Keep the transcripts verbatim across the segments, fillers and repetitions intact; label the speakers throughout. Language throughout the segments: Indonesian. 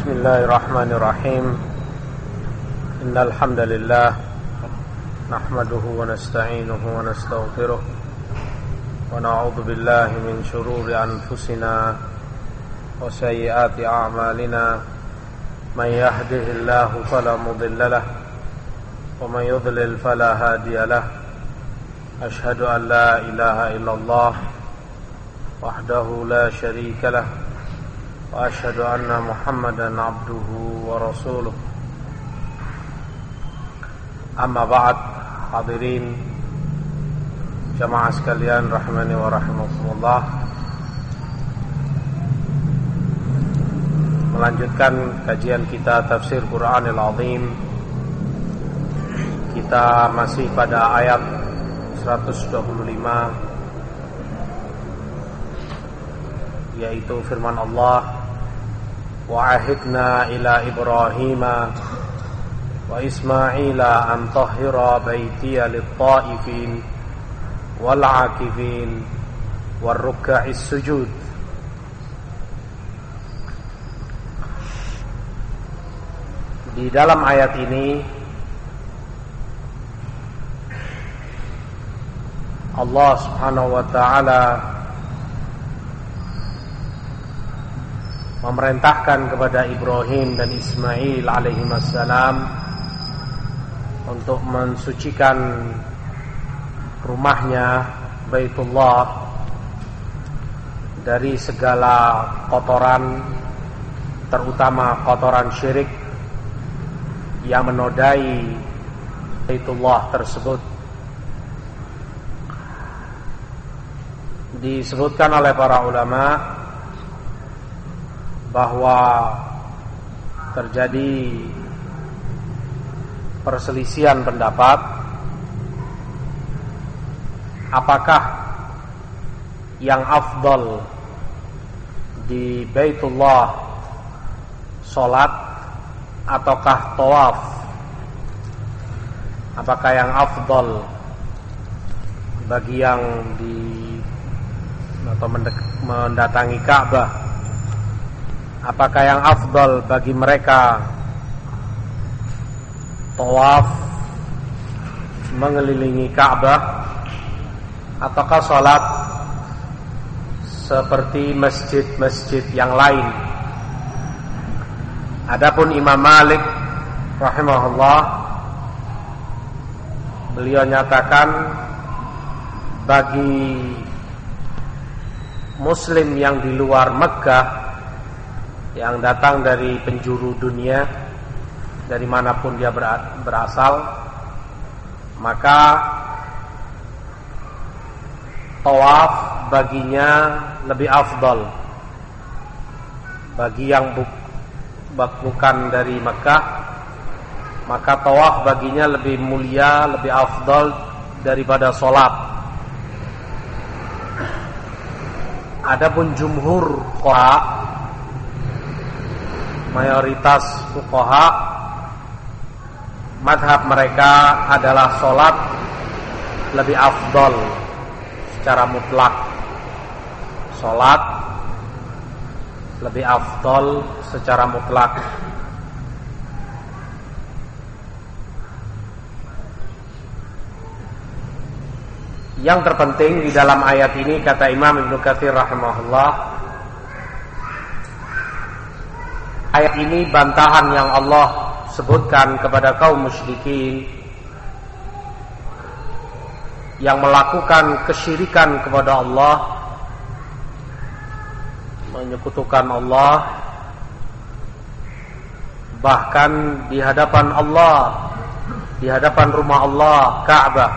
Speaker 1: Bismillahirrahmanirrahim. Innal hamdalillah nahmaduhu wa nasta'inuhu wa nastaghfiruh wa na'udzu billahi min shururi anfusina wa sayyiati a'malina. Man yahdihillahu fala mudilla lahu wa man yudlil fala hadiya lahu. Ashhadu an la ilaha illallah wahdahu la syarika lahu wa asyhadu anna Muhammadan abduhu wa rasuluh. Amma ba'd, hadirin jamaah sekalian rahimani wa rahimakumullah. Melanjutkan kajian kita tafsir Qur'anil Azim. Kita masih pada ayat seratus dua puluh lima, yaitu firman Allah, wa ahidna ila Ibrahima wa Ismaila an tahhira baitiya lit-ta'ifin wal-'akifin war-ruk'is sujud. Di dalam ayat ini Allah Subhanahu wa ta'ala memerintahkan kepada Ibrahim dan Ismail alaihimassalam untuk mensucikan rumahnya Baitullah dari segala kotoran, terutama kotoran syirik yang menodai Baitullah tersebut. Disebutkan oleh para ulama bahwa terjadi perselisihan pendapat apakah yang afdal di Baitullah salat ataukah tawaf. Apakah yang afdal bagi yang di atau mendatangi Ka'bah, apakah yang afdal bagi mereka tawaf mengelilingi Ka'bah ataukah salat seperti masjid-masjid yang lain? Adapun Imam Malik rahimahullah, beliau nyatakan bagi Muslim yang di luar Mekkah, yang datang dari penjuru dunia, dari manapun dia berasal, maka tawaf baginya lebih afdal. Bagi yang bu- bukan dari Mekkah, maka tawaf baginya lebih mulia, lebih afdal daripada salat. Adapun jumhur fuqaha, mayoritas fuqaha, madhab mereka adalah salat lebih afdal secara mutlak. Salat lebih afdal secara mutlak. Yang terpenting di dalam ayat ini, kata Imam Ibnu Katsir rahimahullah, ayat ini bantahan yang Allah sebutkan kepada kaum musyrikin yang melakukan kesyirikan kepada Allah, menyekutukan Allah, bahkan di hadapan Allah, di hadapan rumah Allah, Ka'bah,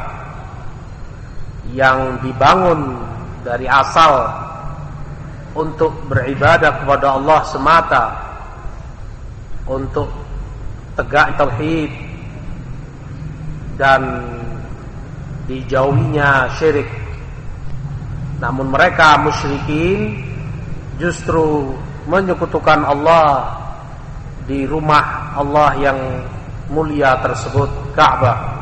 Speaker 1: yang dibangun dari asal untuk beribadah kepada Allah semata, untuk tegak tauhid dan dijauhinya syirik. Namun mereka musyrikin justru menyekutukan Allah di rumah Allah yang mulia tersebut, Ka'bah.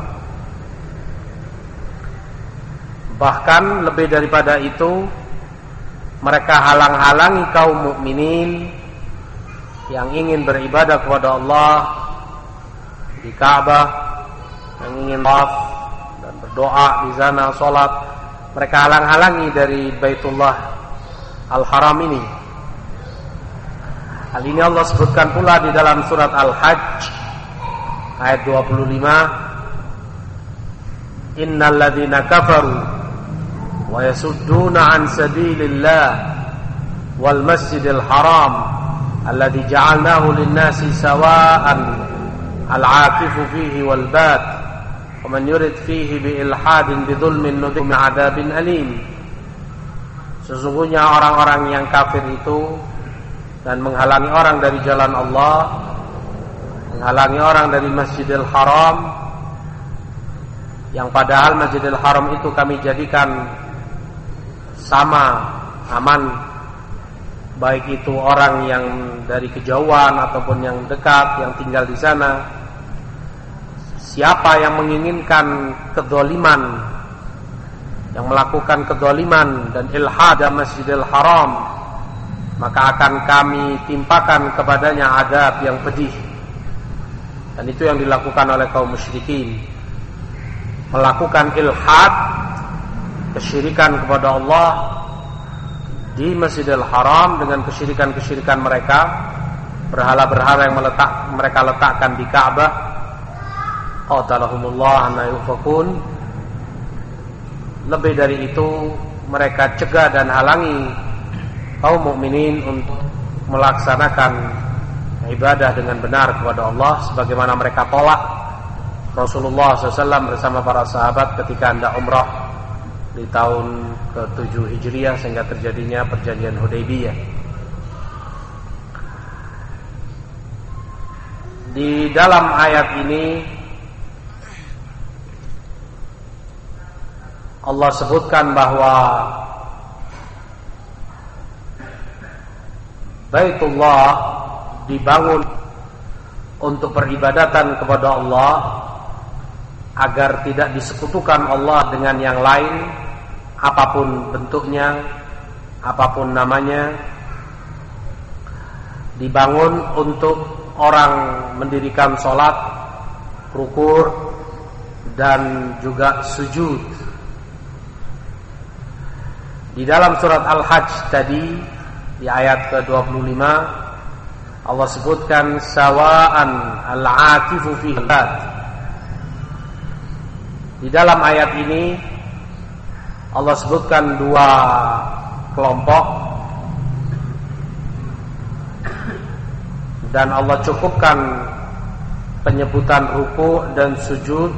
Speaker 1: Bahkan lebih daripada itu, mereka halang-halangi kaum mukminin yang ingin beribadah kepada Allah di Ka'bah, yang ingin tawaf dan berdoa di sana, salat, mereka halang-halangi dari Baitullah Al-Haram ini. Hal ini Allah sebutkan pula di dalam surat Al-Hajj ayat dua puluh lima, innal ladzina kafaru wa yasudduna an sabilillah wal masjidil haram alladzi ja'alnahu lin-nasi sawa'an al-'akifu fihi wal bad wa man yurid fihi bi ilhadin bi dzulmin nudhim 'adzabin alim. Sesungguhnya orang-orang yang kafir itu dan menghalangi orang dari jalan Allah, menghalangi orang dari Masjidil Haram, yang padahal Masjidil Haram itu kami jadikan sama, aman, baik itu orang yang dari kejauhan ataupun yang dekat, yang tinggal di sana. Siapa yang menginginkan kedzaliman, yang melakukan kedzaliman dan ilhad Masjidil Haram, maka akan kami timpakan kepadanya azab yang pedih. Dan itu yang dilakukan oleh kaum musyrikin, melakukan ilhad, kesyirikan kepada Allah di Masjidil Haram dengan kesyirikan-kesyirikan mereka, berhala-berhala yang meletak, mereka letakkan di Ka'bah. Qatalahumullah anna yufakun. Lebih dari itu, mereka cegah dan halangi kaum mukminin untuk melaksanakan ibadah dengan benar kepada Allah, sebagaimana mereka tolak Rasulullah shallallahu alaihi wasallam bersama para sahabat ketika hendak umrah di tahun ketujuh Hijriah, sehingga terjadinya perjanjian Hudaybiyah. Di dalam ayat ini Allah sebutkan bahwa Baitullah dibangun untuk peribadatan kepada Allah, agar tidak disekutukan Allah dengan yang lain, apapun bentuknya, apapun namanya. Dibangun untuk orang mendirikan sholat, ruku' dan juga sujud. Di dalam surat Al-Hajj tadi, di ayat ke dua puluh lima, Allah sebutkan sawa'an al-'akifu fihi. Di dalam ayat ini Allah sebutkan dua kelompok, dan Allah cukupkan penyebutan ruku' dan sujud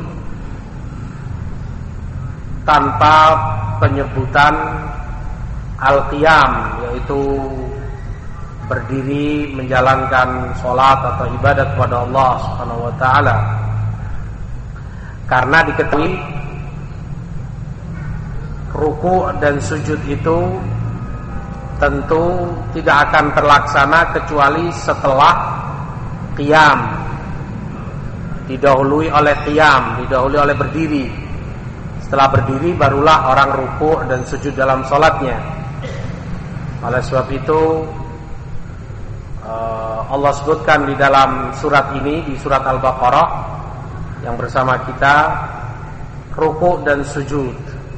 Speaker 1: tanpa penyebutan al-qiyam, yaitu berdiri menjalankan sholat atau ibadat kepada Allah Subhanahu wa ta'ala. Karena diketahui ruku' dan sujud itu tentu tidak akan terlaksana kecuali setelah qiyam, didahului oleh qiyam, didahului oleh berdiri. Setelah berdiri barulah orang ruku' dan sujud dalam sholatnya. Oleh sebab itu Allah sebutkan di dalam surat ini, di surat Al-Baqarah yang bersama kita, ruku' dan sujud.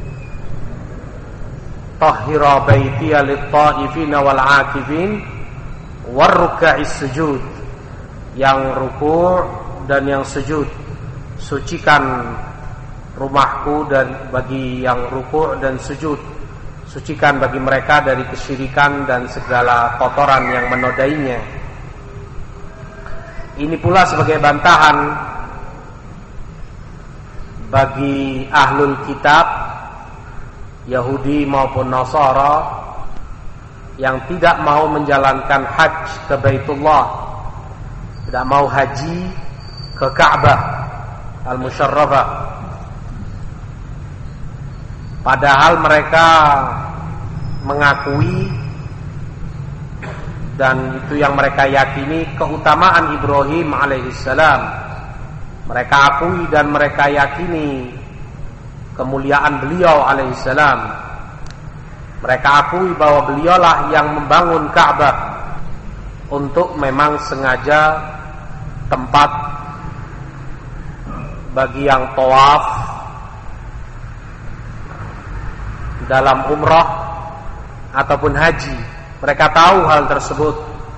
Speaker 1: Tahhira baitiya lit-ta'ifina wal-'akifin war-ruka'is sujud. Yang ruku' dan yang sujud, sucikan rumahku dan bagi yang ruku' dan sujud, sucikan bagi mereka dari kesyirikan dan segala kotoran yang menodainya. Ini pula sebagai bantahan bagi ahlul kitab, Yahudi maupun Nasara, yang tidak mau menjalankan haji ke Baitullah, tidak mau haji ke Ka'bah Al-Musyarrafah, padahal mereka mengakui dan itu yang mereka yakini keutamaan Ibrahim alaihissalam. Mereka akui dan mereka yakini kemuliaan beliau alaihissalam. Mereka akui bahwa beliaulah yang membangun Ka'bah untuk memang sengaja tempat bagi yang tawaf dalam umrah ataupun haji. Mereka tahu hal tersebut.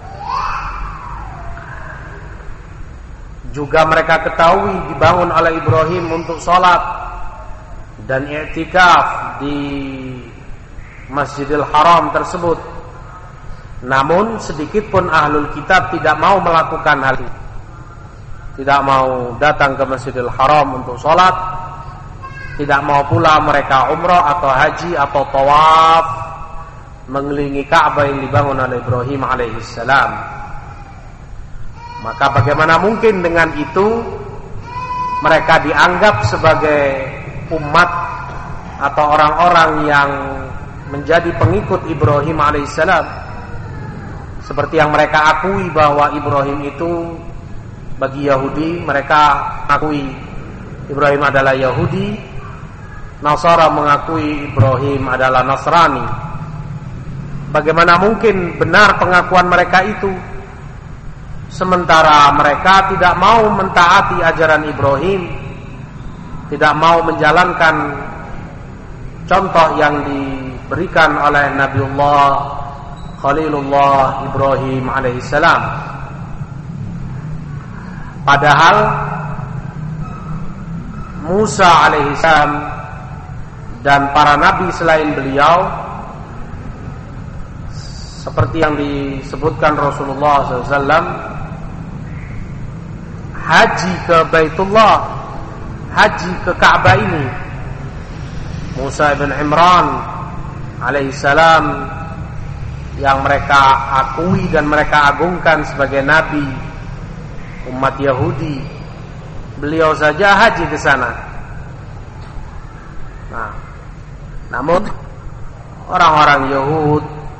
Speaker 1: Juga mereka ketahui dibangun oleh Ibrahim untuk sholat dan i'tikaf di Masjidil Haram tersebut. Namun sedikit pun ahlul kitab tidak mau melakukan hal itu. Tidak mau datang ke Masjidil Haram untuk sholat. Tidak mau pula mereka umrah atau haji atau tawaf mengelilingi Ka'bah yang dibangun oleh Ibrahim alaihissalam. Maka bagaimana mungkin dengan itu mereka dianggap sebagai umat atau orang-orang yang menjadi pengikut Ibrahim alaihissalam, seperti yang mereka akui bahwa Ibrahim itu bagi Yahudi, mereka akui Ibrahim adalah Yahudi, Nasara mengakui Ibrahim adalah Nasrani. Bagaimana mungkin benar pengakuan mereka itu, sementara mereka tidak mau mentaati ajaran Ibrahim, tidak mau menjalankan contoh yang diberikan oleh Nabiullah Khalilullah Ibrahim alaihissalam. Padahal Musa alaihissalam dan para nabi selain beliau, seperti yang disebutkan Rasulullah shallallahu alaihi wasallam, haji ke Baitullah, haji ke Ka'bah ini. Musa ibn Imran alaihissalam yang mereka akui dan mereka agungkan sebagai nabi umat Yahudi, beliau saja haji ke sana. Nah, namun orang-orang Yahud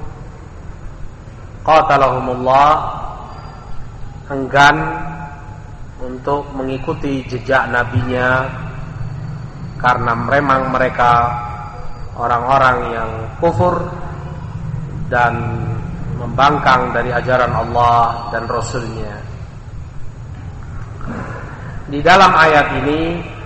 Speaker 1: qatalahumullah enggan untuk mengikuti jejak nabinya, karena memang mereka orang-orang yang kufur dan membangkang dari ajaran Allah dan Rasulnya. Di dalam ayat ini,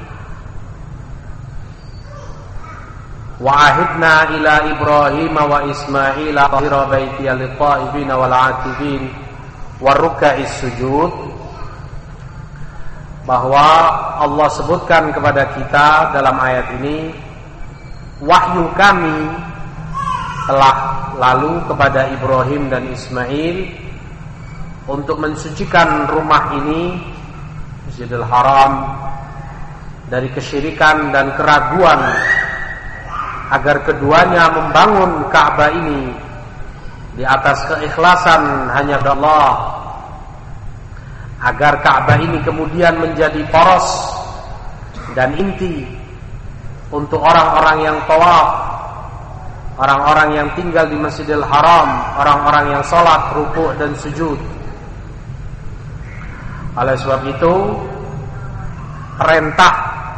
Speaker 1: wa'ahidna ila Ibrahim wa Ismail tahira baitiya lit-ta'ibin wal 'akifin waruka'is sujud, bahwa Allah sebutkan kepada kita dalam ayat ini, wahyu kami telah lalu kepada Ibrahim dan Ismail untuk mensucikan rumah ini, Masjidil Haram, dari kesyirikan dan keraguan, agar keduanya membangun Ka'bah ini di atas keikhlasan hanya Allah, agar Ka'bah ini kemudian menjadi poros dan inti untuk orang-orang yang tawaf, orang-orang yang tinggal di Masjidil Haram, orang-orang yang sholat, rukuk dan sujud. Oleh sebab itu, perintah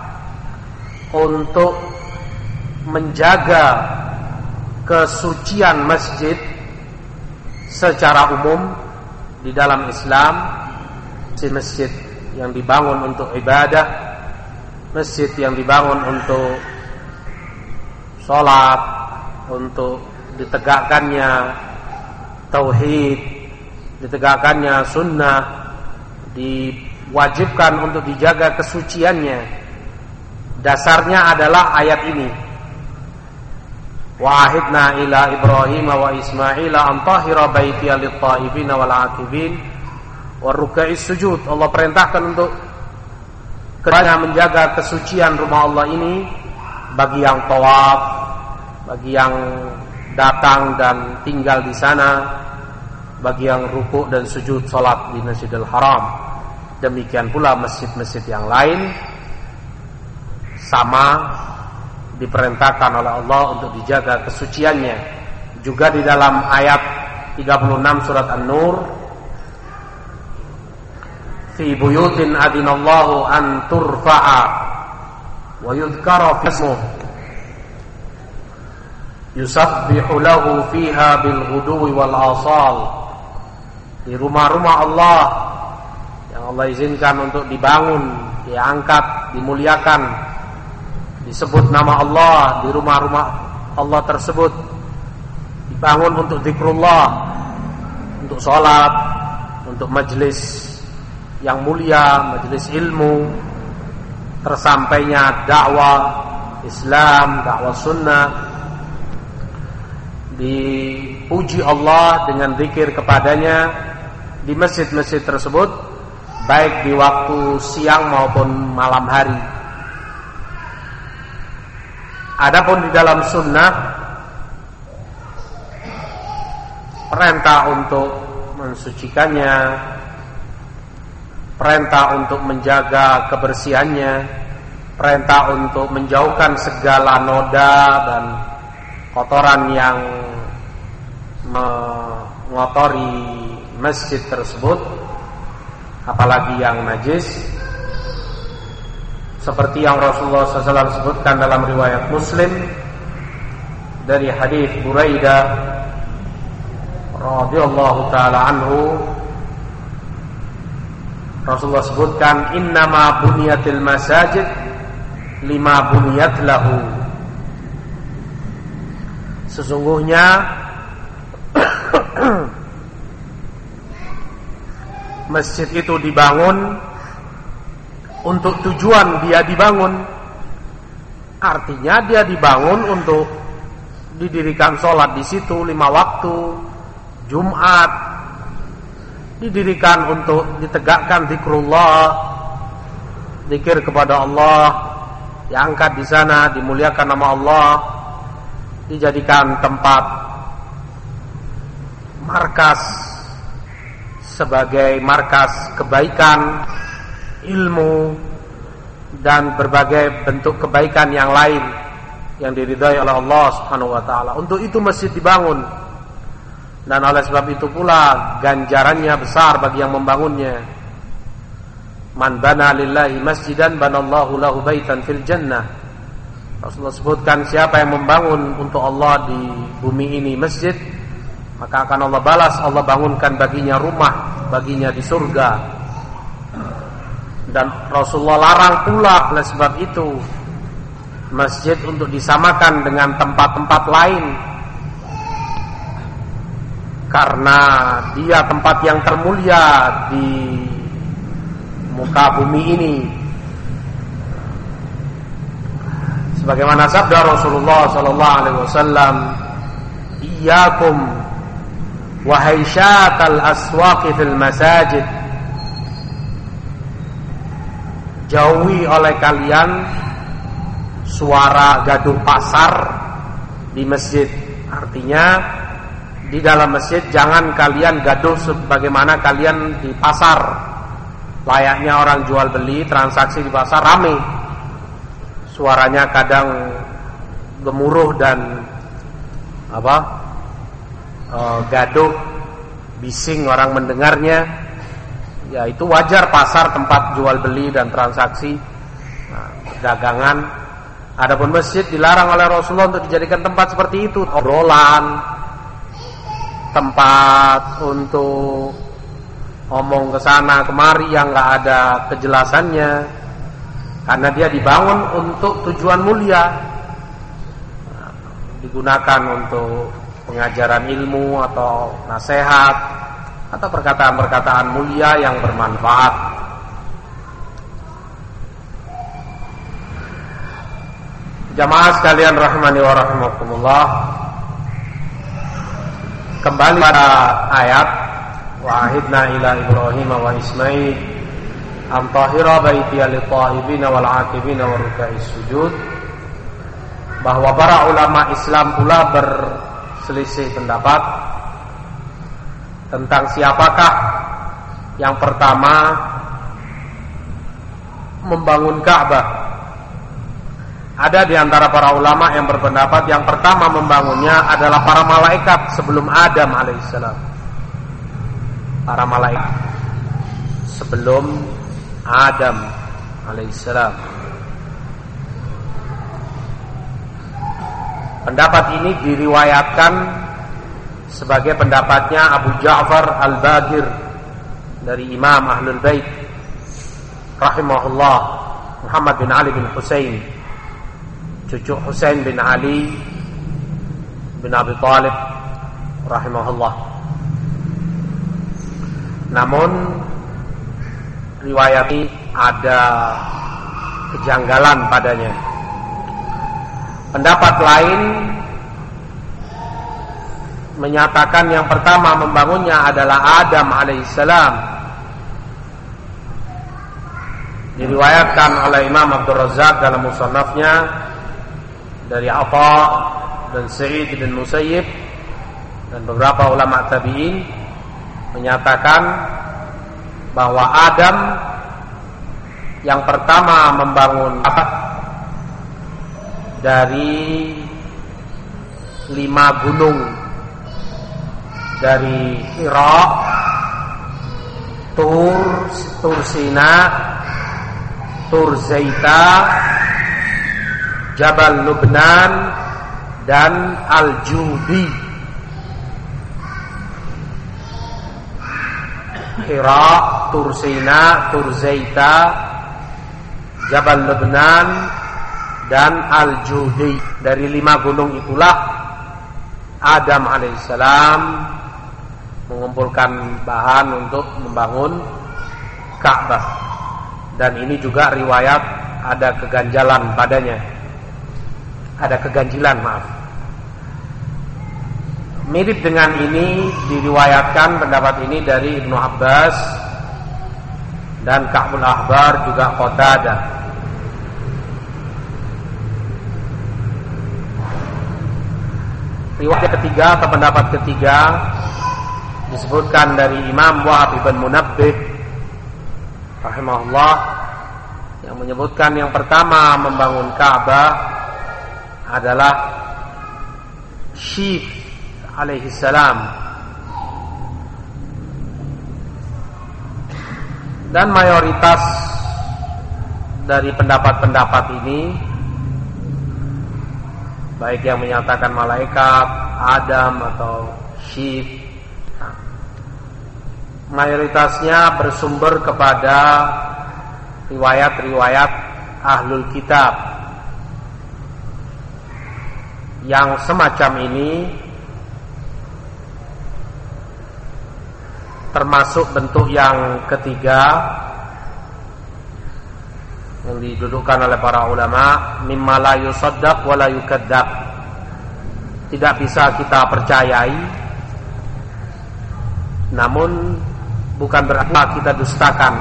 Speaker 1: untuk menjaga kesucian masjid secara umum di dalam Islam, masjid yang dibangun untuk ibadah, masjid yang dibangun untuk sholat, untuk ditegakkannya tauhid, ditegakkannya sunnah, diwajibkan untuk dijaga kesuciannya. Dasarnya adalah ayat ini, wa'ahidna ila Ibrahim wa Ismail an tahira baitiya lit-ta'ibin wal 'akifin waruka'is sujud. Allah perintahkan untuk keduanya menjaga kesucian rumah Allah ini bagi yang tawaf, bagi yang datang dan tinggal di sana, bagi yang rukuk dan sujud salat di Masjidil Haram. Demikian pula masjid-masjid yang lain sama diperintahkan oleh Allah untuk dijaga kesuciannya. Juga di dalam ayat tiga puluh enam surat An-Nur, fi buyutin adinallahu an turfa'a wa yudhkara ismuhu yusabbihu lahu fiha bil ghuduwi wal asal di rumah-rumah Allah yang Allah izinkan untuk dibangun, diangkat, dimuliakan, disebut nama Allah di rumah-rumah Allah tersebut, dibangun untuk zikrullah, untuk sholat, untuk majelis yang mulia, majelis ilmu, tersampainya dakwah Islam, dakwah sunnah, dipuji Allah dengan zikir kepadanya di masjid-masjid tersebut, baik di waktu siang maupun malam hari. Adapun di dalam sunnah, perintah untuk mensucikannya, perintah untuk menjaga kebersihannya, perintah untuk menjauhkan segala noda dan kotoran yang mengotori masjid tersebut, apalagi yang najis, seperti yang Rasulullah shallallahu alaihi wasallam sebutkan dalam riwayat Muslim dari hadis Buraidah radhiyallahu taala anhu. Rasulullah sebutkan, innama bunyatil masajid lima bunyat lahu. Sesungguhnya masjid itu dibangun untuk tujuan dia dibangun. Artinya dia dibangun untuk didirikan sholat di situ lima waktu, Jumat, didirikan untuk ditegakkan zikrullah, zikir kepada Allah, diangkat di sana, dimuliakan nama Allah, dijadikan tempat markas sebagai markas kebaikan, ilmu, dan berbagai bentuk kebaikan yang lain yang diridhai oleh Allah Subhanahu wa taala. Untuk itu masjid dibangun, dan oleh sebab itu pula ganjarannya besar bagi yang membangunnya. Man bana lillahi masjidan banallahu lahu baitan fil jannah. Rasulullah sebutkan, siapa yang membangun untuk Allah di bumi ini masjid, maka akan Allah balas, Allah bangunkan baginya rumah baginya di surga. Dan Rasulullah larang pula oleh sebab itu masjid untuk disamakan dengan tempat-tempat lain, karena dia tempat yang termulia di muka bumi ini. Sebagaimana sabda Rasulullah sallallahu alaihi wasallam, iyyakum wa haisyatal aswaqi fil masajid. Jauhi oleh kalian suara gaduh pasar di masjid. Artinya di dalam masjid jangan kalian gaduh sebagaimana kalian di pasar. Layaknya orang jual beli, transaksi di pasar rame, suaranya kadang gemuruh dan apa e, gaduh, bising orang mendengarnya. Ya itu wajar, pasar tempat jual beli dan transaksi, nah, dagangan. Adapun masjid dilarang oleh Rasulullah untuk dijadikan tempat seperti itu, obrolan, tempat untuk ngomong ke sana kemari yang nggak ada kejelasannya, karena dia dibangun untuk tujuan mulia, nah, digunakan untuk pengajaran ilmu atau nasihat atau perkataan-perkataan mulia yang bermanfaat. Jamaah sekalian rahimani wa rahimakumullah, kembali pada ayat wa ahidna ila Ibrahim wa Ismail an tahira baitiya lit-ta'ibin wal 'akifin wa ruk'is sujud, bahwa para ulama Islam pula berselisih pendapat tentang siapakah yang pertama membangun Ka'bah. Ada di antara para ulama yang berpendapat yang pertama membangunnya adalah para malaikat sebelum Adam alaihissalam. Para malaikat sebelum Adam alaihissalam. Pendapat ini diriwayatkan sebagai pendapatnya Abu Ja'far Al-Baqir dari Imam Ahlul Bait rahimahullah, Muhammad bin Ali bin Husain, cucu Husain bin Ali bin Abi Thalib rahimahullah. Namun riwayat ini ada kejanggalan padanya. Pendapat lain menyatakan yang pertama membangunnya adalah Adam alaihissalam. Diriwayatkan oleh Imam Abdul Razzaq dalam musannafnya dari Atha dan Sa'id bin Musayyib dan beberapa ulama tabi'in menyatakan bahwa Adam yang pertama membangun apa dari lima gunung, dari Hira, Tur, Tur Sina, Tur Zaita, Jabal Lubnan, dan Al-Judi. Hira, Tur Sina, Tur Zaita, Jabal Lubnan, dan Al-Judi. Dari lima gunung itulah Adam alaihissalam mengumpulkan bahan untuk membangun Ka'bah. Dan ini juga riwayat ada keganjalan padanya. Ada keganjilan, maaf. Mirip dengan ini diriwayatkan pendapat ini dari Ibnu Abbas dan Ka'bul Ahbar, juga Qatadah. Riwayat ketiga atau pendapat ketiga disebutkan dari Imam Wahab ibn Munabbih rahimahullah, yang menyebutkan yang pertama membangun Ka'bah adalah Syif alaihi salam. Dan mayoritas dari pendapat-pendapat ini, baik yang menyatakan malaikat, Adam atau Syif, mayoritasnya bersumber kepada riwayat-riwayat Ahlul Kitab yang semacam ini, termasuk bentuk yang ketiga yang didudukkan oleh para ulama, mimma la yusaddaq wa la yukadzdzab. Tidak bisa kita percayai, namun bukan berarti kita dustakan.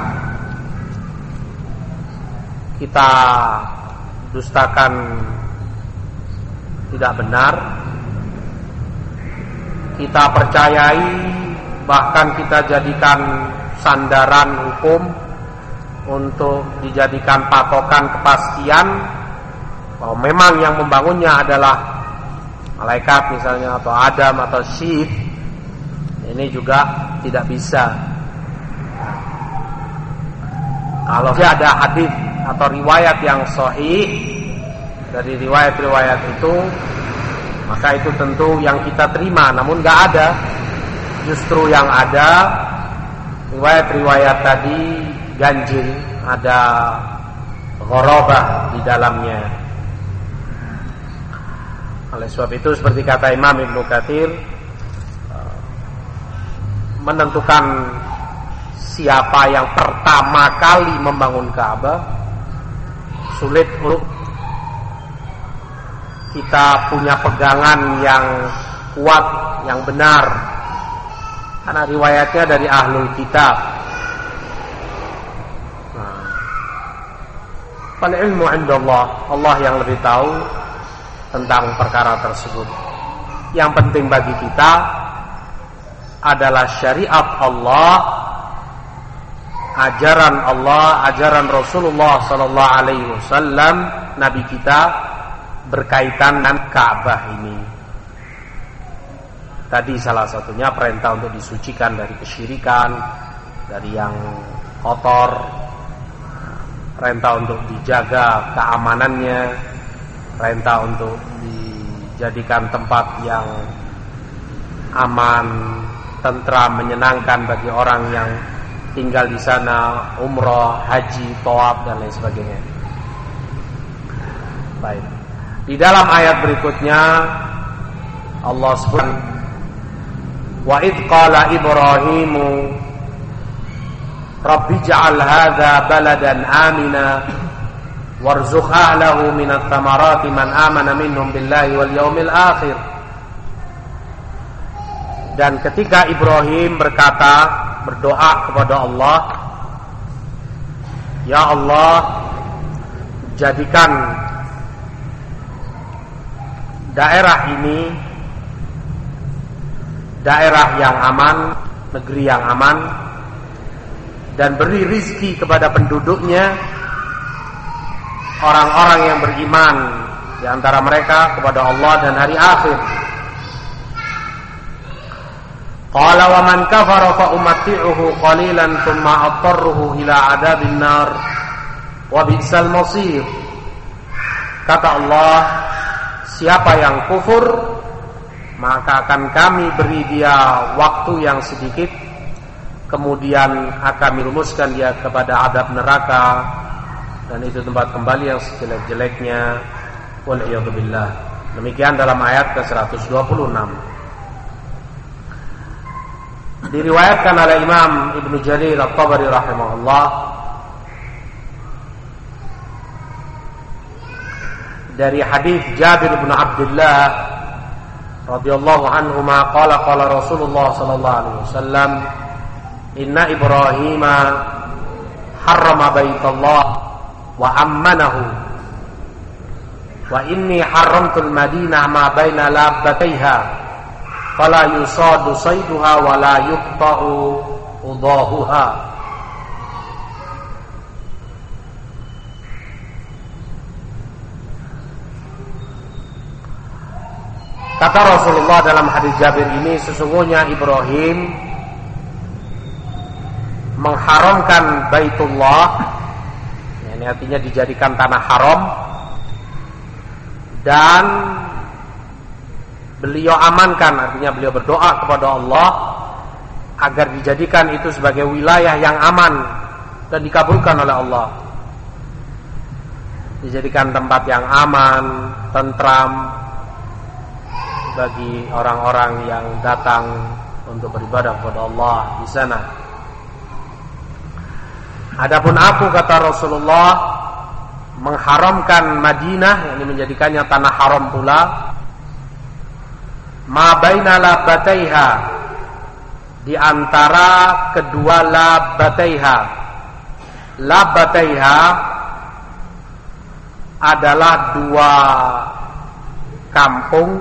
Speaker 1: Kita dustakan tidak benar. Kita percayai, bahkan kita jadikan sandaran hukum untuk dijadikan patokan kepastian bahwa memang yang membangunnya adalah malaikat misalnya, atau Adam atau Syif. Ini juga tidak bisa. Kalau ada hadis atau riwayat yang sahih dari riwayat-riwayat itu, maka itu tentu yang kita terima. Namun nggak ada. Justru yang ada riwayat-riwayat tadi ganjil, ada gharabah di dalamnya. Oleh sebab itu, seperti kata Imam Ibnu Katsir, menentukan siapa yang pertama kali membangun Ka'bah sulit untuk kita punya pegangan yang kuat, yang benar, karena riwayatnya dari Ahlul Kitab. Nah, fal ilmu indallah, Allah yang lebih tahu tentang perkara tersebut. Yang penting bagi kita adalah syariat Allah, ajaran Allah, ajaran Rasulullah sallallahu alaihi wasallam, Nabi kita, berkaitan dengan Ka'bah ini. Tadi salah satunya perintah untuk disucikan dari kesyirikan, dari yang kotor, perintah untuk dijaga keamanannya, perintah untuk dijadikan tempat yang aman, tentram, menyenangkan bagi orang yang tinggal di sana, umroh, haji, tawaf dan lain sebagainya. Baik. Di dalam ayat berikutnya Allah sebut, wa id qala Ibrahimu Rabbi ja'al hadza baladan amina warzuq ahlahu minat thamarati man amana minhum billahi wal yaumil akhir. Dan ketika Ibrahim berkata, berdoa kepada Allah, ya Allah, jadikan daerah ini daerah yang aman, negeri yang aman, dan beri rizki kepada penduduknya orang-orang yang beriman di antara mereka kepada Allah dan hari akhir. Qala wa man kafara fa umatti'uhu qalilan thumma adtarruhu ila adabin nar wa bi'sal masir. Kata Allah, siapa yang kufur maka akan kami beri dia waktu yang sedikit, kemudian akan merumuskan dia kepada adab neraka, dan itu tempat kembali yang sejelek-jeleknya. Wal'iyadzubillah. Demikian dalam ayat ke seratus dua puluh enam. Diriwayatkan oleh Imam Ibnu Jarir At-Tabari rahimahullah dari hadis Jabir bin Abdullah radhiyallahu anhuma qala qala Rasulullah sallallahu alaihi wasallam, inna Ibrahima harrama baitallah wa ammanahu wa inni harramtul madinah ma baina labbataiha fala yusadu sayduha wa la yuqta'u udahuha. Kata Rasulullah dalam hadis Jabir ini, sesungguhnya Ibrahim mengharamkan Baitullah, ini artinya dijadikan tanah haram, dan beliau amankan, artinya beliau berdoa kepada Allah agar dijadikan itu sebagai wilayah yang aman dan dikabulkan oleh Allah, dijadikan tempat yang aman, tentram bagi orang-orang yang datang untuk beribadah kepada Allah di sana. Adapun aku, kata Rasulullah, mengharamkan Madinah, yang menjadikannya tanah haram pula, ma baina labbataiha, di antara kedua labbataiha. Labbataiha adalah dua kampung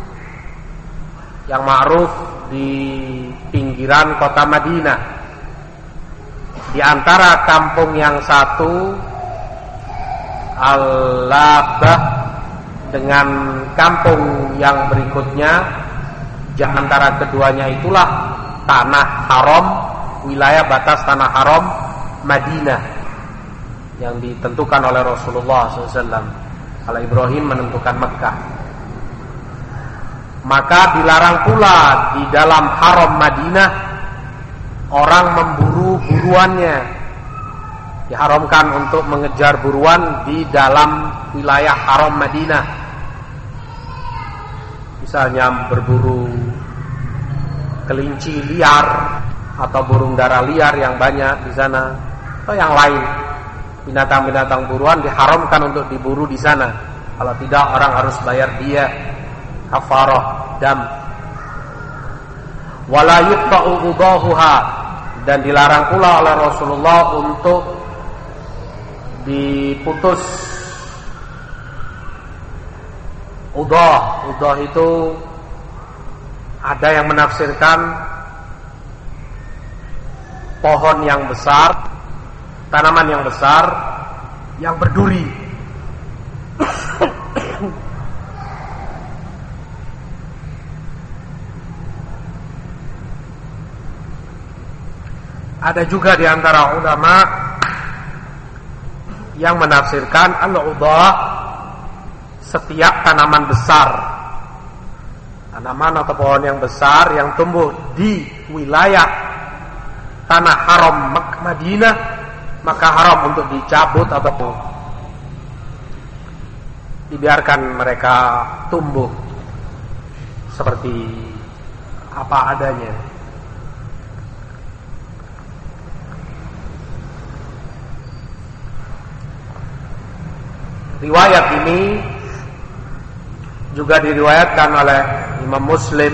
Speaker 1: yang ma'ruf di pinggiran kota Madinah. Di antara kampung yang satu Al-Labah dengan kampung yang berikutnya, di antara keduanya itulah tanah haram, wilayah batas tanah haram Madinah yang ditentukan oleh Rasulullah shallallahu alaihi wasallam. Kalau Ibrahim menentukan Mekah, maka dilarang pula di dalam haram Madinah orang memburu buruannya. Diharamkan untuk mengejar buruan di dalam wilayah haram Madinah. Misalnya berburu kelinci liar atau burung dara liar yang banyak di sana, atau yang lain, binatang-binatang buruan diharamkan untuk diburu di sana. Kalau tidak, orang harus bayar dia kafarah dam. Wala yuqta'u udahuha, dan dilarang pula oleh Rasulullah untuk diputus udah. Udah itu ada yang menafsirkan pohon yang besar, tanaman yang besar yang berduri. Ada juga di antara ulama yang menafsirkan al-udah setiap tanaman besar, tanaman atau pohon yang besar yang tumbuh di wilayah tanah haram Makkah Madinah, maka haram untuk dicabut atau dibiarkan mereka tumbuh seperti apa adanya. Riwayat ini juga diriwayatkan oleh Imam Muslim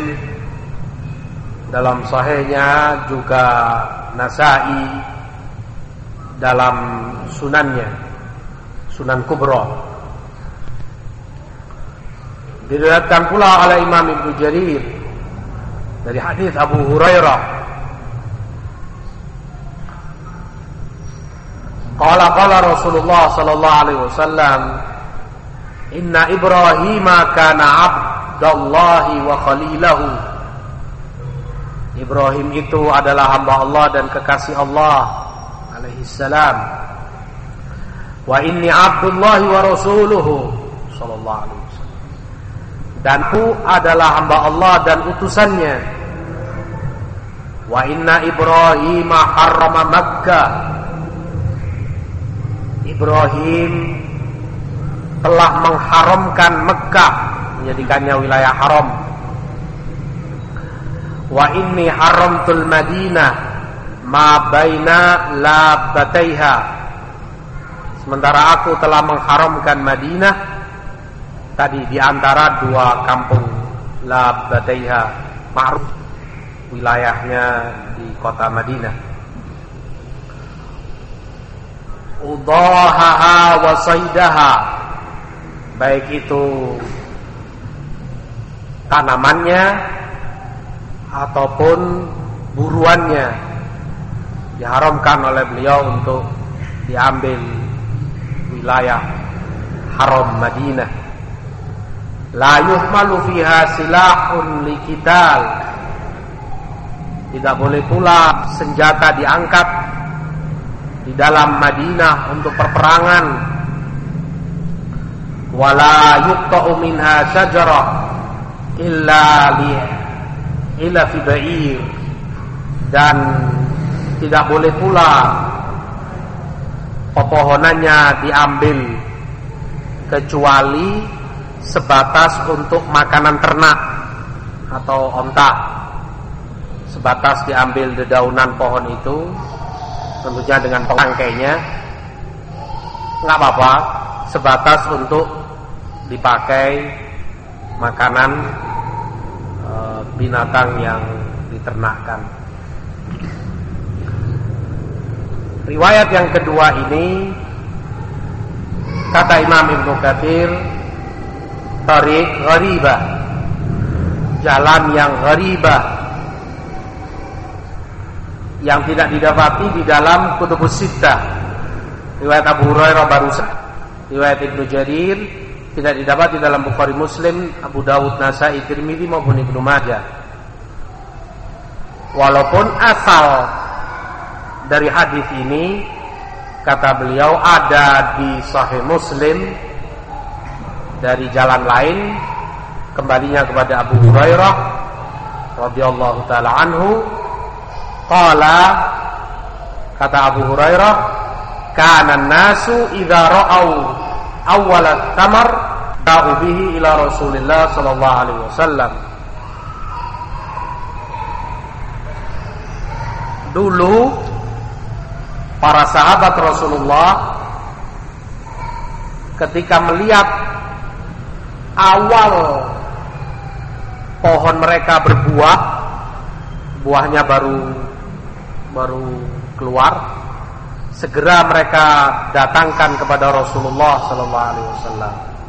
Speaker 1: dalam sahihnya, juga Nasa'i dalam sunannya, Sunan Kubra. Diriwayatkan pula oleh Imam Ibnu Jarir dari hadis Abu Hurairah. Qala qala Rasulullah sallallahu alaihi wasallam, inna Ibrahim kana abdallahi wa khalilahu. Ibrahim itu adalah hamba Allah dan kekasih Allah alaihi salam. Wa inni abdullahi wa rasuluhu sallallahu alaihi wasallam. Dan aku adalah hamba Allah dan utusannya. Wa inna Ibrahim harrama Makkah. Ibrahim telah mengharamkan Mekah, menjadikannya wilayah haram. Wa inni haramtul Madinah ma baina labataiha. Sementara aku telah mengharamkan Madinah tadi di antara dua kampung labataiha, ma'ruf wilayahnya di kota Madinah. Udahaha wa saydaha, baik itu tanamannya ataupun buruannya diharamkan oleh beliau untuk diambil wilayah haram Madinah. La yuhmalu fiha silahun liqital, tidak boleh pula senjata diangkat di dalam Madinah untuk perperangan. Wala yuqta'u minha syajarah illa li illa fi ba'ir, dan tidak boleh pula pepohonannya diambil kecuali sebatas untuk makanan ternak atau onta. Sebatas diambil dedaunan pohon itu, tentunya dengan tangkainya, nggak apa-apa, sebatas untuk dipakai makanan e, binatang yang diternakkan. Riwayat yang kedua ini, kata Imam Ibnu Katsir, tariq gharibah, jalan yang gharibah, yang tidak didapati di dalam kutubus sittah. Riwayat Abu Hurairah barusan, riwayat Ibnu Jarir tidak didapat di dalam Bukhari, Muslim, Abu Dawud, Nasa'i, Tirmidzi maupun Ibnu Majah. Walaupun asal dari hadis ini, kata beliau, ada di Sahih Muslim dari jalan lain, kembalinya kepada Abu Hurairah radhiyallahu taala anhu. Qala, kata Abu Hurairah, kana an-nasu idza ra'au awwal at-tamar da'u bihi ila Rasulillah sallallahu alaihi wasallam. Dulu para sahabat Rasulullah ketika melihat awal pohon mereka berbuah, buahnya baru baru keluar, segera mereka datangkan kepada Rasulullah sallallahu alaihi wasallam.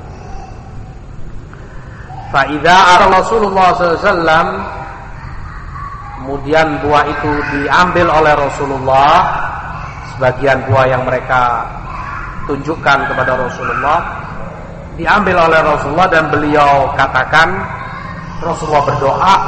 Speaker 1: Fa idza ara Rasulullah sallallahu alaihi wasallam, kemudian buah itu diambil oleh Rasulullah, sebagian buah yang mereka tunjukkan kepada Rasulullah diambil oleh Rasulullah, dan beliau katakan, Rasulullah berdoa,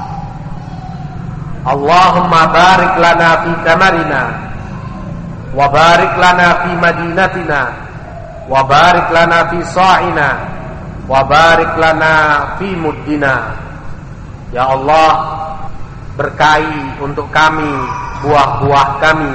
Speaker 1: Allahumma barik lana fi tamarina, wa barik lana fi madinatina, wa barik lana fi sa'ina, wa barik lana fi muddina. Ya Allah, berkahi untuk kami buah-buah kami,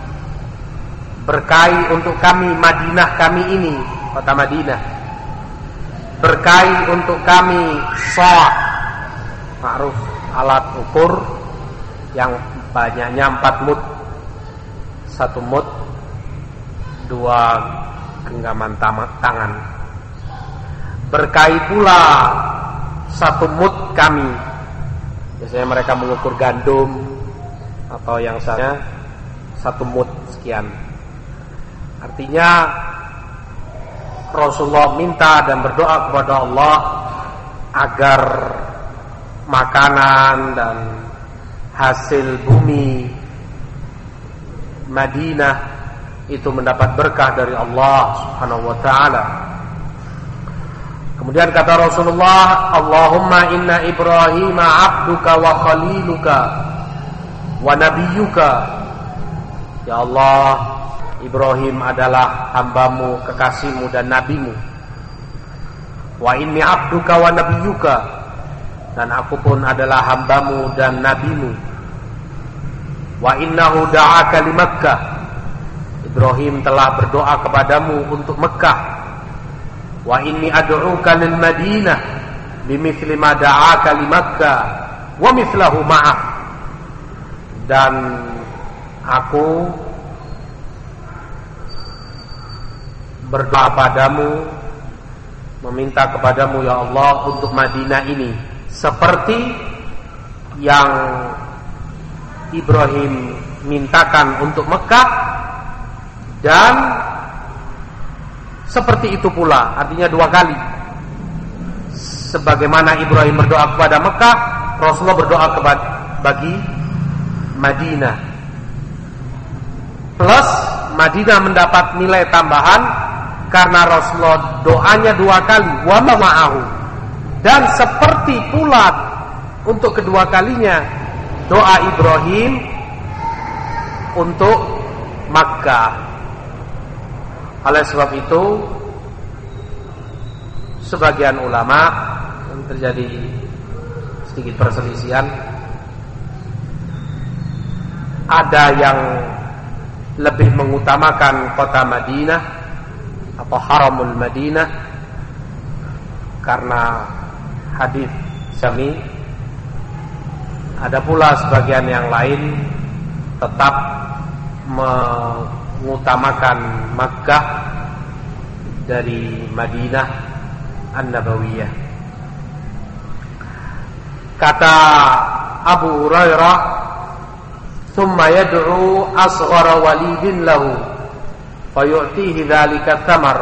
Speaker 1: berkahi untuk kami Madinah kami ini, kota Madinah, berkahi untuk kami sa', ma'ruf, alat ukur yang banyaknya empat mud, satu mud, dua genggaman tangan. Berkahi pula satu mud kami. Biasanya mereka mengukur gandum atau yang sana satu mud sekian. Artinya Rasulullah minta dan berdoa kepada Allah agar makanan dan hasil bumi Madinah itu mendapat berkah dari Allah Subhanahu wa taala. Kemudian kata Rasulullah, Allahumma inna Ibrahim abduka wa khaliluka wa nabiyyuka. Ya Allah, Ibrahim adalah hambamu, kekasihmu dan nabimu. Wa inni abduka wa nabiyyuka, dan aku pun adalah hambamu dan nabimu. Wa innahu da'aka li Makkah, Ibrahim telah berdoa kepadamu untuk Mekah. Wa inni ad'uka lil Madinah bimithli ma da'aka li Makkah wa mithlahu ma'ah, dan aku berdoa padamu, meminta kepadamu ya Allah untuk Madinah ini seperti yang Ibrahim mintakan untuk Mekah, dan seperti itu pula, artinya dua kali. Sebagaimana Ibrahim berdoa kepada Mekah, Rasulullah berdoa kepada bagi Madinah. Plus Madinah mendapat nilai tambahan karena Rasulullah doanya dua kali, wa ma ma'ahu. Dan seperti pula untuk kedua kalinya doa Ibrahim untuk Makkah. Oleh sebab itu, sebagian ulama, terjadi sedikit perselisihan, ada yang lebih mengutamakan kota Madinah atau Haramul Madinah karena hadis Syami. Ada pula sebagian yang lain tetap mengutamakan Makkah dari Madinah An-Nabawiyah. Kata Abu Hurairah, "Tsumma yad'u asghara walidin lahu fa yu'tihi dzalika thamar."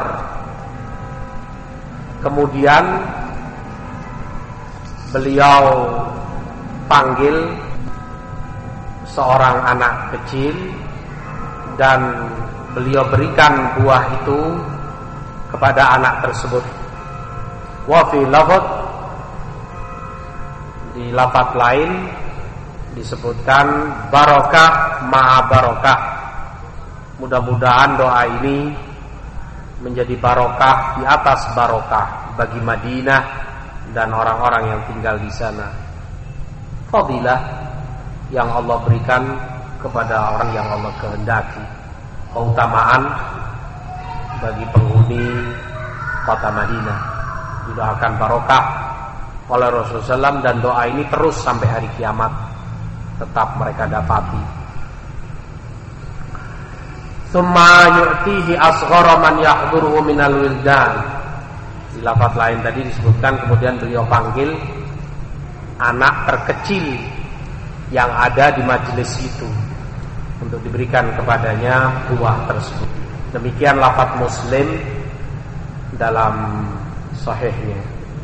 Speaker 1: Kemudian beliau panggil seorang anak kecil dan beliau berikan buah itu kepada anak tersebut. Wa fi lafadz, di lafaz lain disebutkan barokah ma'a barokah. Mudah-mudahan doa ini menjadi barokah di atas barokah bagi Madinah dan orang-orang yang tinggal di sana. Fadilah yang Allah berikan kepada orang yang Allah kehendaki, keutamaan bagi penghuni kota Madinah. Didoakan barokah oleh Rasulullah shallallahu alaihi wasallam, dan doa ini terus sampai hari kiamat tetap mereka dapati. Tsumma yu'tihi asghara man yahduruhu minal wildan. Di lafaz lain tadi disebutkan kemudian beliau panggil anak terkecil yang ada di majelis itu untuk diberikan kepadanya buah tersebut. Demikian lafaz Muslim dalam sahihnya.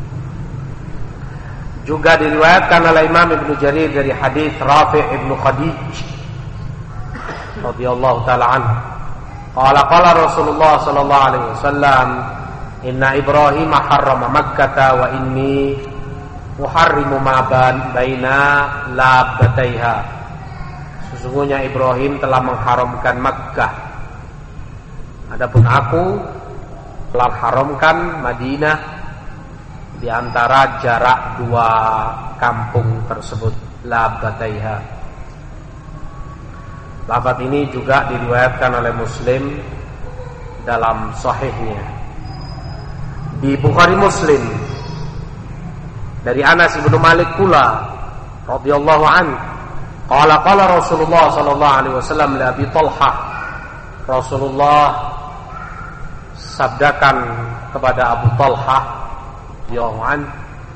Speaker 1: Juga diriwayatkan oleh Imam Ibnu Jarir dari hadis Rafi' Ibnu Khadij radhiyallahu taala anhu. Qala qala Rasulullah sallallahu alaihi wasallam, "Inna Ibrahim harrama Makkah wa inni muharrimu ma baina labbataiha." Sesungguhnya Ibrahim telah mengharamkan Makkah, adapun aku telah haramkan Madinah di antara jarak dua kampung tersebut, Labataiha. Lafaz ini juga diriwayatkan oleh Muslim dalam sahihnya. Di Bukhari Muslim dari Anas bin Malik pula radhiyallahu anhu, qala qala Rasulullah sallallahu alaihi wasallam li Abi Talhah, Rasulullah sabdakan kepada Abu Talhah radhiyallahu anhu,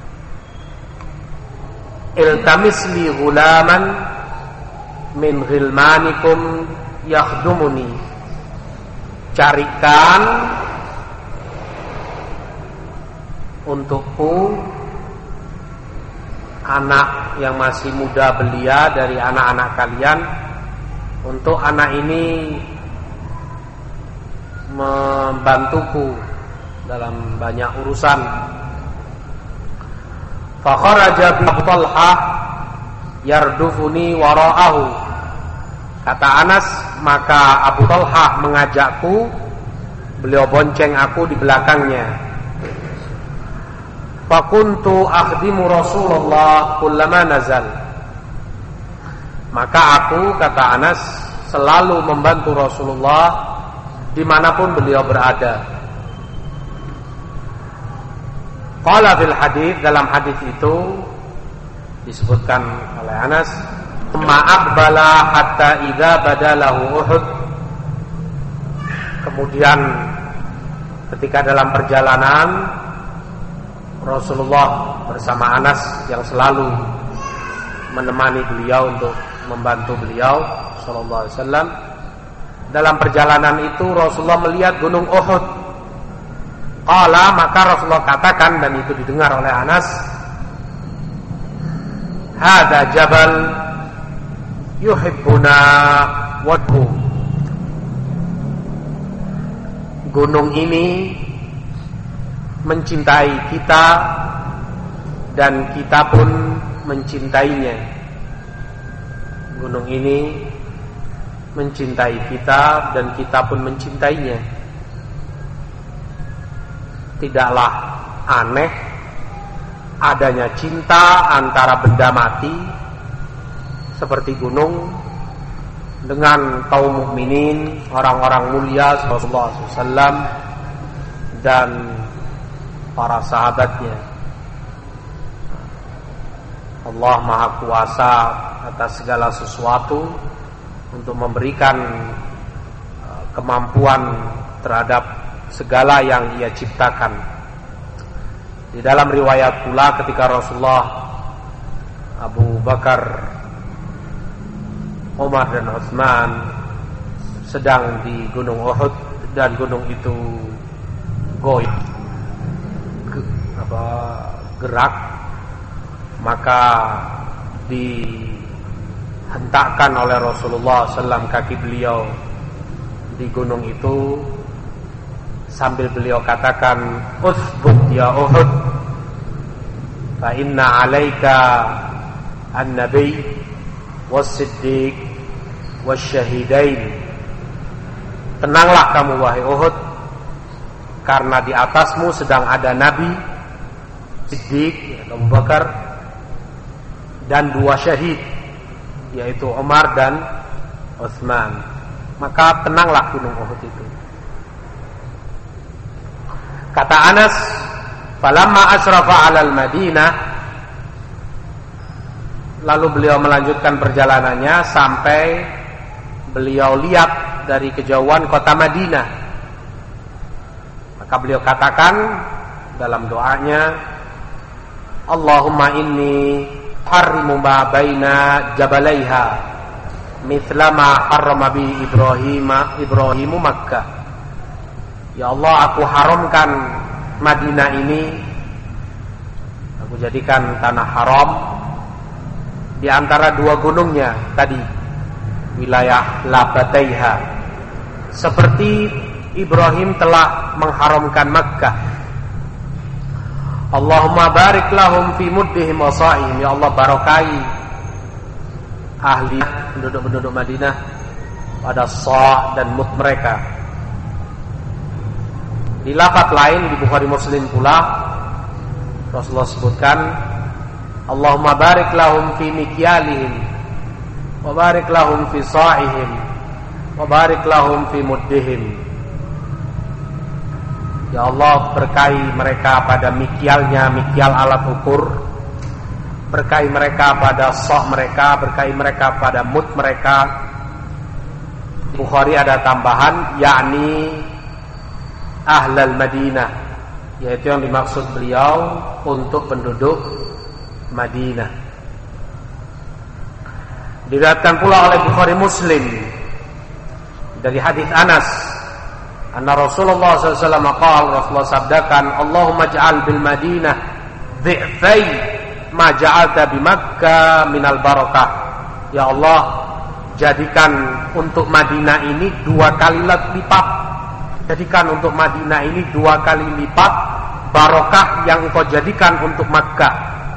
Speaker 1: iltamis li ghulaman min ghilmanikum yakhdumuni, carikan untukku anak yang masih muda belia dari anak-anak kalian, untuk anak ini membantuku dalam banyak urusan. Fa kharaja bi Talhah yardufuni wara'ahu. Kata Anas, maka Abu Talhah mengajakku, beliau bonceng aku di belakangnya. Fakuntu akhdimu Rasulullah kullama nazal. Maka aku, kata Anas, selalu membantu Rasulullah dimanapun beliau berada. Qala fil hadis, dalam hadis itu disebutkan oleh Anas, ma'aqbala hatta idza badalahu Uhud. Kemudian ketika dalam perjalanan Rasulullah bersama Anas yang selalu menemani beliau untuk membantu beliau sallallahu alaihi wasallam, dalam perjalanan itu Rasulullah melihat gunung Uhud. Qala, maka Rasulullah katakan, dan itu didengar oleh Anas, hada jabal yuhibbuna wadhu. Gunung ini mencintai kita dan kita pun mencintainya. Gunung ini mencintai kita dan kita pun mencintainya. Tidaklah aneh adanya cinta antara benda mati seperti gunung dengan kaum mukminin, orang-orang mulia sallallahu alaihi wasallam dan para sahabatnya. Allah Maha Kuasa atas segala sesuatu untuk memberikan kemampuan terhadap segala yang Ia ciptakan. Di dalam riwayat pula ketika Rasulullah, Abu Bakar, Umar dan Utsman sedang di Gunung Uhud dan gunung itu goyah, apa, gerak, maka dihentakkan oleh Rasulullah sallallahu alaihi wasallam kaki beliau di gunung itu sambil beliau katakan, uthbut ya Uhud, fa inna alaika an-nabi was-siddiq was-syahidain. Tenanglah kamu wahai Uhud, karena di atasmu sedang ada Nabi, Siddiq, Abu Bakar, dan dua syahid, yaitu Umar dan Utsman. Maka tenanglah gunung Uhud itu. Kata Anas, falamma asrafa 'alal Madinah, lalu beliau melanjutkan perjalanannya sampai beliau lihat dari kejauhan kota Madinah. Maka beliau katakan dalam doanya, Allahumma inni harrimu ma baina jabalaiha mithla ma harrama bi Ibrahim Ibrahimu Makkah. Ya Allah, aku haramkan Madinah ini, aku jadikan tanah haram di antara dua gunungnya tadi, wilayah Labataiha, seperti Ibrahim telah mengharamkan Makkah. Allahumma barik lahum fi muddihim wa sa'ihim. Ya Allah, barokai ahli penduduk-penduduk Madinah pada sa' dan mud mereka. Di lafaz lain di Bukhari Muslim pula, Rasulullah sebutkan, Allahumma barik lahum fi mikyalihim wa barik lahum fi sa'ihim wa barik lahum fi muddihim. Ya Allah, berkahi mereka pada mikyalnya, mikyal alat ukur, berkahi mereka pada sok mereka, berkahi mereka pada mud mereka. Bukhari ada tambahan, yakni ahlal Madinah, yaitu yang dimaksud beliau untuk penduduk Madinah. Diriwayatkan pula oleh Bukhari Muslim dari hadis Anas, anna Rasulullah sallallahu alaihi wasallam qala, Rasulullah sabdakan, Allahumma ja'al bil Madinah dhi'fai ma ja'alta bi Makkah minal barakah. Ya Allah, jadikan untuk Madinah ini dua kali lipat. Jadikan untuk Madinah ini dua kali lipat barokah yang engkau jadikan untuk Makkah.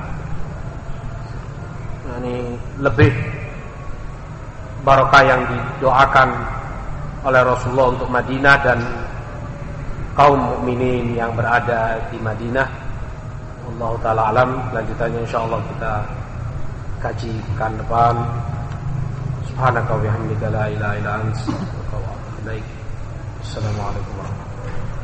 Speaker 1: Nah, ini lebih barokah yang didoakan oleh Rasulullah untuk Madinah dan kaum mukminin yang berada di Madinah. Wallahu taala alam. Lanjutannya insyaallah kita kaji pekan depan. Subhanaka wa bihamdika la ilaha illa anta astaghfiruka wa atubu ilaik. Assalamualaikum warahmatullahi wabarakatuh.